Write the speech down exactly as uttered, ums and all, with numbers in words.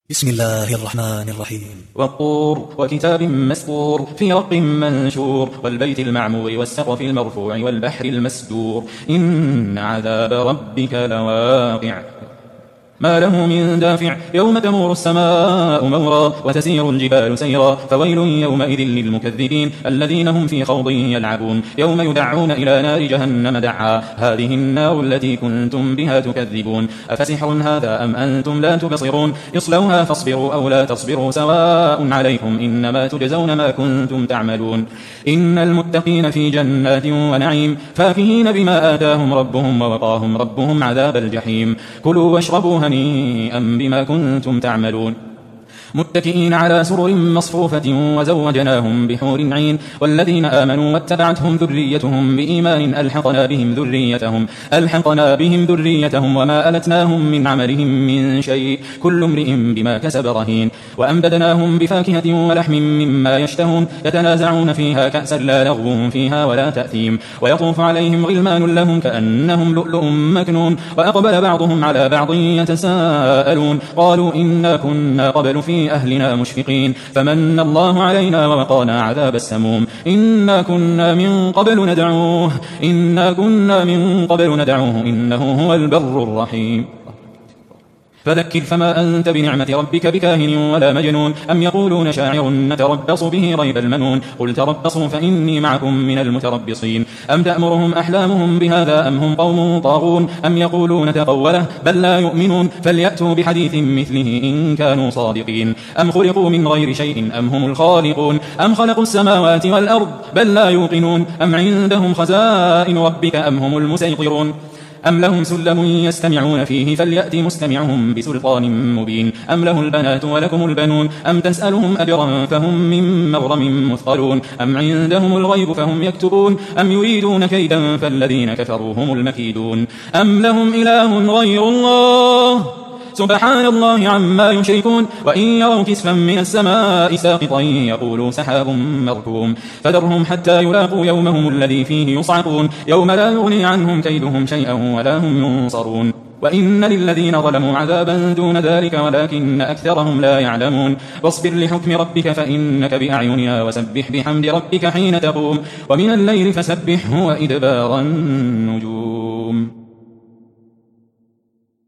بسم الله الرحمن الرحيم. والطور وكتاب مسطور في رق منشور والبيت المعمور والسقف المرفوع والبحر المسجور إن عذاب ربك لواقع ما له من دافع يوم تمور السماء مورا وتسير الجبال سيرا فويل يومئذ للمكذبين الذين هم في خوض يلعبون يوم يدعون إلى نار جهنم دعا هذه النار التي كنتم بها تكذبون أفسحر هذا أم أنتم لا تبصرون اصلوها فاصبروا أو لا تصبروا سواء عليكم إنما تجزون ما كنتم تعملون إن المتقين في جنات ونعيم فاكهين بما آتاهم ربهم ووقاهم ربهم عذاب الجحيم كلوا واشربوا هنيئا بما كنتم تعملون متكئين على سرر مصفوفة وزوجناهم بحور عين والذين آمنوا واتبعتهم ذريتهم بإيمان ألحقنا بهم ذريتهم ألحقنا بهم ذريتهم وما ألتناهم من عملهم من شيء كل امرئ بما كسب رهين وأمددناهم بفاكهة ولحم مما يشتهون يتنازعون فيها كأسا لا لغو فيها ولا تأثيم ويطوف عليهم غلمان لهم كأنهم لؤلؤ مكنون وأقبل بعضهم على بعض يتساءلون قالوا إنا كنا قبل في أهلنا مشفقين فمن الله علينا ووقانا عذاب السموم إنا كنا من قبل ندعوه إنا كنا من قبل ندعوه إنه هو البر الرحيم فذكر فما أنت بنعمة ربك بكاهن ولا مجنون أم يقولون شاعر نتربص به ريب المنون قل تربصوا فإني معكم من المتربصين أم تأمرهم أحلامهم بهذا أم هم قوم طاغون أم يقولون تقوله بل لا يؤمنون فليأتوا بحديث مثله إن كانوا صادقين أم خلقوا من غير شيء أم هم الخالقون أم خلقوا السماوات والأرض بل لا يوقنون أم عندهم خزائن ربك أم هم المسيطرون أم لهم سلم يستمعون فيه فليأت مستمعهم بسلطان مبين أم له البنات ولكم البنون أم تسألهم أجرا فهم من مغرم مثقلون أم عندهم الغيب فهم يكتبون أم يريدون كيدا فالذين كفروا هم المكيدون أم لهم إله غير الله سبحان الله عما يشركون وإن يروا كسفا من السماء ساقطا يقولوا سحاب مركوم فذرهم حتى يلاقوا يومهم الذي فيه يصعقون يوم لا يغني عنهم كيدهم شيئا ولا هم ينصرون وإن للذين ظلموا عذابا دون ذلك ولكن أكثرهم لا يعلمون واصبر لحكم ربك فإنك بأعيننا وسبح بحمد ربك حين تقوم ومن الليل فسبحه وإدبار النجوم.